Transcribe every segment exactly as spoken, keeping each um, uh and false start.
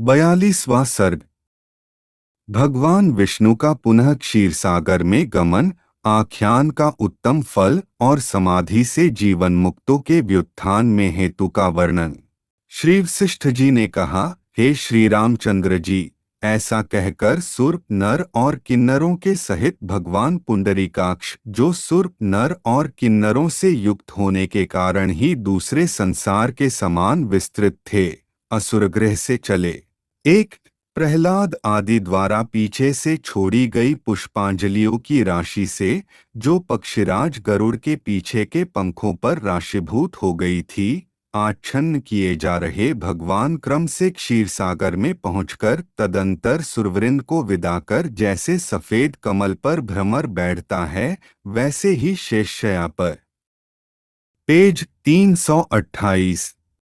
बयालीसवां सर्ग। भगवान विष्णु का पुनः क्षीरसागर में गमन, आख्यान का उत्तम फल और समाधि से जीवन मुक्तों के व्युत्थान में हेतु का वर्णन। श्री वशिष्ठ जी ने कहा, हे श्री रामचंद्र जी, ऐसा कहकर सुर, नर और किन्नरों के सहित भगवान पुंडरीकाक्ष, जो सुर, नर और किन्नरों से युक्त होने के कारण ही दूसरे संसार के समान विस्तृत थे, असुरगृह से चले। एक प्रहलाद आदि द्वारा पीछे से छोड़ी गई पुष्पांजलियों की राशि से, जो पक्षीराज गरुड़ के पीछे के पंखों पर राशीभूत हो गई थी, आच्छन्न किए जा रहे भगवान क्रम से क्षीरसागर में पहुंचकर तदंतर सुरवृंद को विदा कर जैसे सफेद कमल पर भ्रमर बैठता है, वैसे ही शेषशया पर। पेज तीन सौ अट्ठाईस।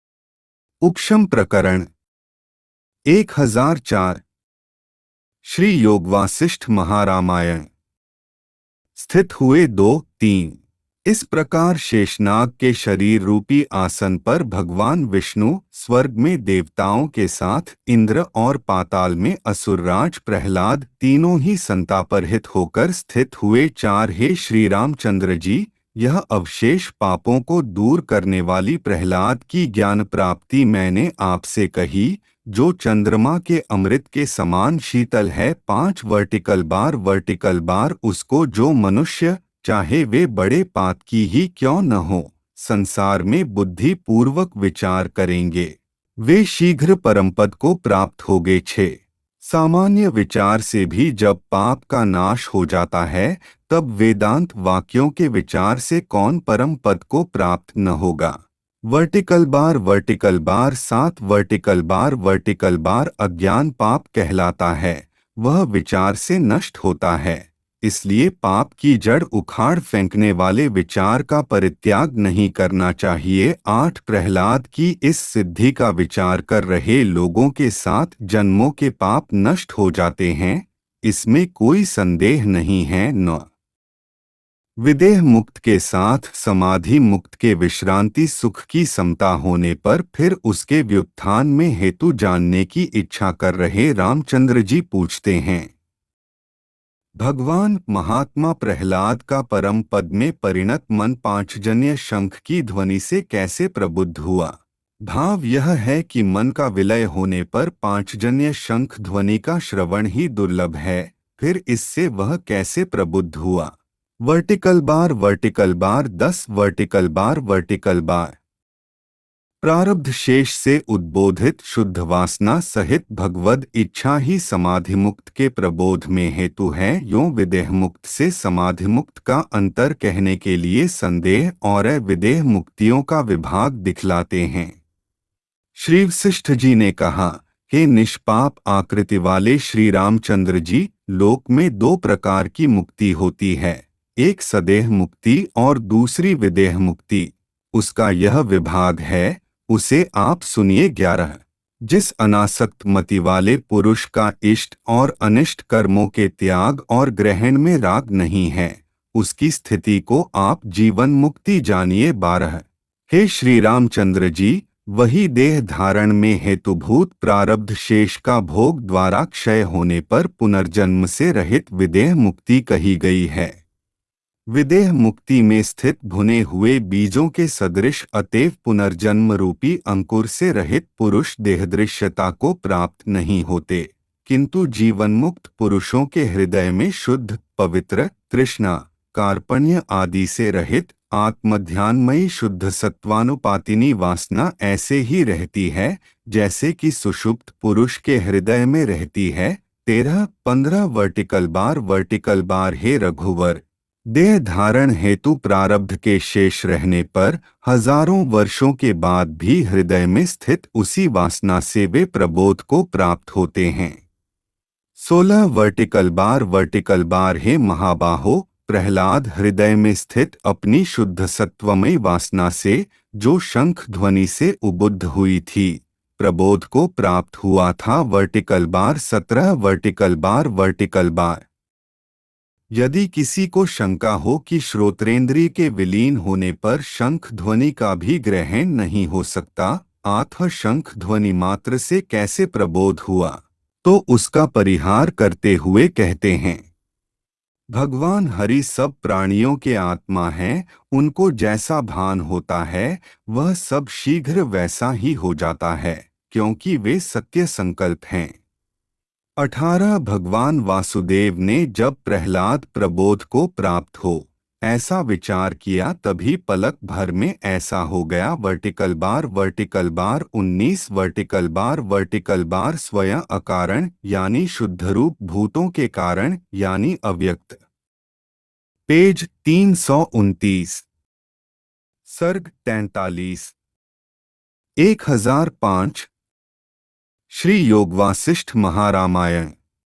उपशम प्रकरण एक हजार चार। श्री योग वासिष्ठ महारामायण। स्थित हुए दो तीन। इस प्रकार शेषनाग के शरीर रूपी आसन पर भगवान विष्णु स्वर्ग में देवताओं के साथ, इंद्र और पाताल में असुरराज प्रहलाद तीनों ही संतापरहित होकर स्थित हुए। चार हे श्री रामचंद्र जी, यह अवशेष पापों को दूर करने वाली प्रहलाद की ज्ञान प्राप्ति मैंने आपसे कही, जो चंद्रमा के अमृत के समान शीतल है। पांच वर्टिकल बार वर्टिकल बार उसको जो मनुष्य, चाहे वे बड़े पात की ही क्यों न हो, संसार में बुद्धि पूर्वक विचार करेंगे, वे शीघ्र परमपद को प्राप्त होगे। छे सामान्य विचार से भी जब पाप का नाश हो जाता है, तब वेदांत वाक्यों के विचार से कौन परम पद को प्राप्त न होगा। वर्टिकल बार वर्टिकल बार सात वर्टिकल बार वर्टिकल बार अज्ञान पाप कहलाता है, वह विचार से नष्ट होता है। इसलिए पाप की जड़ उखाड़ फेंकने वाले विचार का परित्याग नहीं करना चाहिए। आठ प्रहलाद की इस सिद्धि का विचार कर रहे लोगों के साथ जन्मों के पाप नष्ट हो जाते हैं, इसमें कोई संदेह नहीं है। न विदेह मुक्त के साथ समाधि मुक्त के विश्रांति सुख की समता होने पर फिर उसके व्युत्थान में हेतु जानने की इच्छा कर रहे रामचंद्र जी पूछते हैं, भगवान महात्मा प्रहलाद का परम पद में परिणत मन पांचजन्य शंख की ध्वनि से कैसे प्रबुद्ध हुआ। भाव यह है कि मन का विलय होने पर पांचजन्य शंख ध्वनि का श्रवण ही दुर्लभ है, फिर इससे वह कैसे प्रबुद्ध हुआ। वर्टिकल बार वर्टिकल बार दस वर्टिकल बार वर्टिकल बार। प्रारब्ध शेष से उद्बोधित शुद्ध वासना सहित भगवद इच्छा ही समाधि मुक्त के प्रबोध में हेतु है। यों विदेह मुक्त से समाधि मुक्त का अंतर कहने के लिए संदेह और विदेह मुक्तियों का विभाग दिखलाते हैं। श्री वशिष्ठ जी ने कहा, हे निष्पाप आकृति वाले श्री रामचंद्र जी, लोक में दो प्रकार की मुक्ति होती है, एक सदेह मुक्ति और दूसरी विदेह मुक्ति। उसका यह विभाग है, उसे आप सुनिए। ग्यारह। जिस अनासक्त मति वाले पुरुष का इष्ट और अनिष्ट कर्मों के त्याग और ग्रहण में राग नहीं है, उसकी स्थिति को आप जीवन मुक्ति जानिए। बारह। हे श्री रामचंद्र जी, वही देह धारण में हेतुभूत प्रारब्ध शेष का भोग द्वारा क्षय होने पर पुनर्जन्म से रहित विदेह मुक्ति कही गई है। विदेह मुक्ति में स्थित भुने हुए बीजों के सदृश अतएव पुनर्जन्म रूपी अंकुर से रहित पुरुष देहदृश्यता को प्राप्त नहीं होते, किंतु जीवन मुक्त पुरुषों के हृदय में शुद्ध, पवित्र, तृष्णा, कार्पण्य आदि से रहित आत्मध्यानमयी शुद्ध सत्वानुपातिनी वासना ऐसे ही रहती है, जैसे कि सुषुप्त पुरुष के हृदय में रहती है। तेरह पंद्रह वर्टिकल बार वर्टिकल बार। हे रघुवर, देह धारण हेतु प्रारब्ध के शेष रहने पर हजारों वर्षों के बाद भी हृदय में स्थित उसी वासना से वे प्रबोध को प्राप्त होते हैं। सोलह वर्टिकल बार वर्टिकल बार। हे महाबाहो, प्रहलाद हृदय में स्थित अपनी शुद्ध सत्वमयी वासना से, जो शंख ध्वनि से उबुद्ध हुई थी, प्रबोध को प्राप्त हुआ था। Vertical bar. सत्रह वर्टिकल बार वर्टिकल बार। यदि किसी को शंका हो कि श्रोत्रेंद्रिय के विलीन होने पर शंख ध्वनि का भी ग्रहण नहीं हो सकता, आत्म शंख ध्वनि मात्र से कैसे प्रबोध हुआ, तो उसका परिहार करते हुए कहते हैं, भगवान हरि सब प्राणियों के आत्मा हैं, उनको जैसा भान होता है वह सब शीघ्र वैसा ही हो जाता है, क्योंकि वे सत्य संकल्प हैं। अठारह भगवान वासुदेव ने जब प्रहलाद प्रबोध को प्राप्त हो ऐसा विचार किया तभी पलक भर में ऐसा हो गया। वर्टिकल बार वर्टिकल बार उन्नीस वर्टिकल बार वर्टिकल बार स्वयं अकारण यानी शुद्धरूप भूतों के कारण यानी अव्यक्त। पेज तीन सौ उनतीस। सर्ग तैंतालीस। एक हजार पाँच। श्री योग वासिष्ठ महारामायण।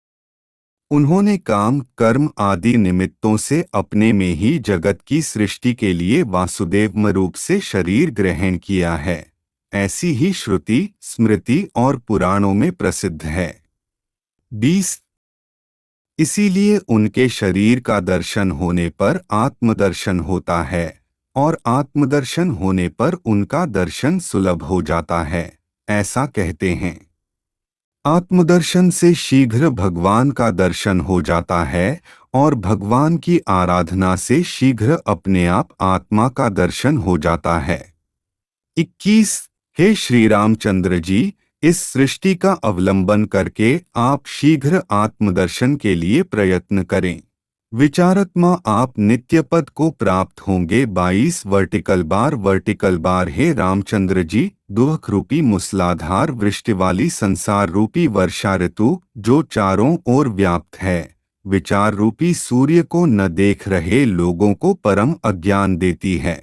उन्होंने काम कर्म आदि निमित्तों से अपने में ही जगत की सृष्टि के लिए वासुदेव रूप से शरीर ग्रहण किया है, ऐसी ही श्रुति स्मृति और पुराणों में प्रसिद्ध है। बीस। इसीलिए उनके शरीर का दर्शन होने पर आत्मदर्शन होता है और आत्मदर्शन होने पर उनका दर्शन सुलभ हो जाता है, ऐसा कहते हैं। आत्मदर्शन से शीघ्र भगवान का दर्शन हो जाता है और भगवान की आराधना से शीघ्र अपने आप आत्मा का दर्शन हो जाता है। इक्कीस। हे श्री रामचंद्र जी, इस सृष्टि का अवलंबन करके आप शीघ्र आत्मदर्शन के लिए प्रयत्न करें। विचारात्मा आप नित्य पद को प्राप्त होंगे। बाईस वर्टिकल बार वर्टिकल बार हे रामचंद्र जी, दुख रूपी मूसलाधार वृष्टि वाली संसार रूपी वर्षा ऋतु जो चारों ओर व्याप्त है, विचार रूपी सूर्य को न देख रहे लोगों को परम अज्ञान देती है।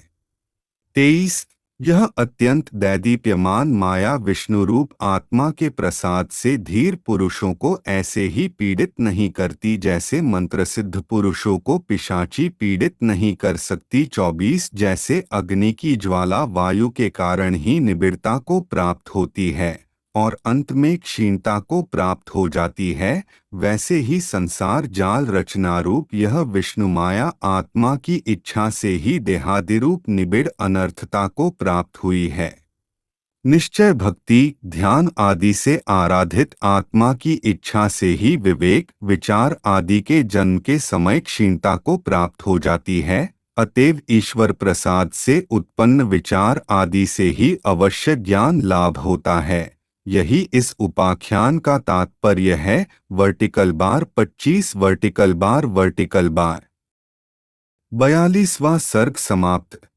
तेईस। यह अत्यंत दैदीप्यमान माया विष्णु रूप आत्मा के प्रसाद से धीर पुरुषों को ऐसे ही पीड़ित नहीं करती जैसे मंत्रसिद्ध पुरुषों को पिशाची पीड़ित नहीं कर सकती। चौबीस। जैसे अग्नि की ज्वाला वायु के कारण ही निबिड़ता को प्राप्त होती है और अंत में क्षीणता को प्राप्त हो जाती है, वैसे ही संसार जाल रचना रूप यह विष्णु माया आत्मा की इच्छा से ही देहादिरूप निबिड़ अनर्थता को प्राप्त हुई है। निश्चय भक्ति ध्यान आदि से आराधित आत्मा की इच्छा से ही विवेक विचार आदि के जन्म के समय क्षीणता को प्राप्त हो जाती है। अतएव ईश्वर प्रसाद से उत्पन्न विचार आदि से ही अवश्य ज्ञान लाभ होता है। यही इस उपाख्यान का तात्पर्य है। वर्टिकल बार पच्चीस वर्टिकल बार वर्टिकल बार। बयालीसवां सर्ग समाप्त।